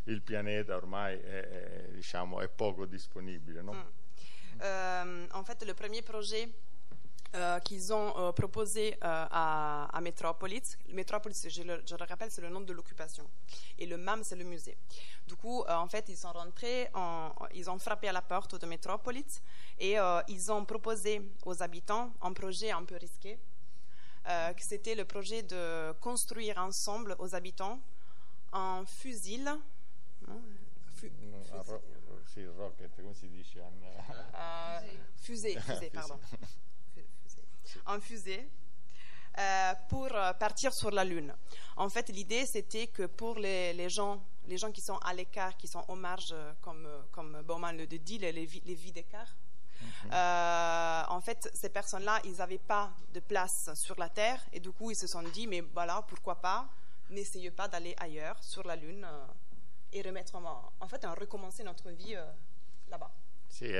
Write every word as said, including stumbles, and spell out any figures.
il pianeta ormai è, è, diciamo, è poco disponibile, no? Mm. Euh, en fait, le premier projet euh, qu'ils ont euh, proposé euh, à, à Metropolis, Metropolis, je le, je le rappelle, c'est le nom de l'occupation, et le M A M, c'est le musée. Du coup, euh, en fait, ils sont rentrés, en, ils ont frappé à la porte de Metropolis, et euh, ils ont proposé aux habitants un projet un peu risqué, euh, que c'était le projet de construire ensemble aux habitants un fusil. Non, fu, No, fusil. ro- sì, rocket, come si dice? Un, Euh, fusée, fusée, pardon. Fusée. Un fusée euh, pour partir sur la Lune. En fait, l'idée, c'était que pour les, les gens, les gens qui sont à l'écart, qui sont aux marges, comme, comme Bauman le dit, les, les, les vies d'écart, mm-hmm. euh, en fait, ces personnes-là, ils n'avaient pas de place sur la Terre, et du coup, ils se sont dit, mais voilà, pourquoi pas, n'essayez pas d'aller ailleurs, sur la Lune, euh, et remettre en, en fait, à recommencer notre vie euh, là-bas.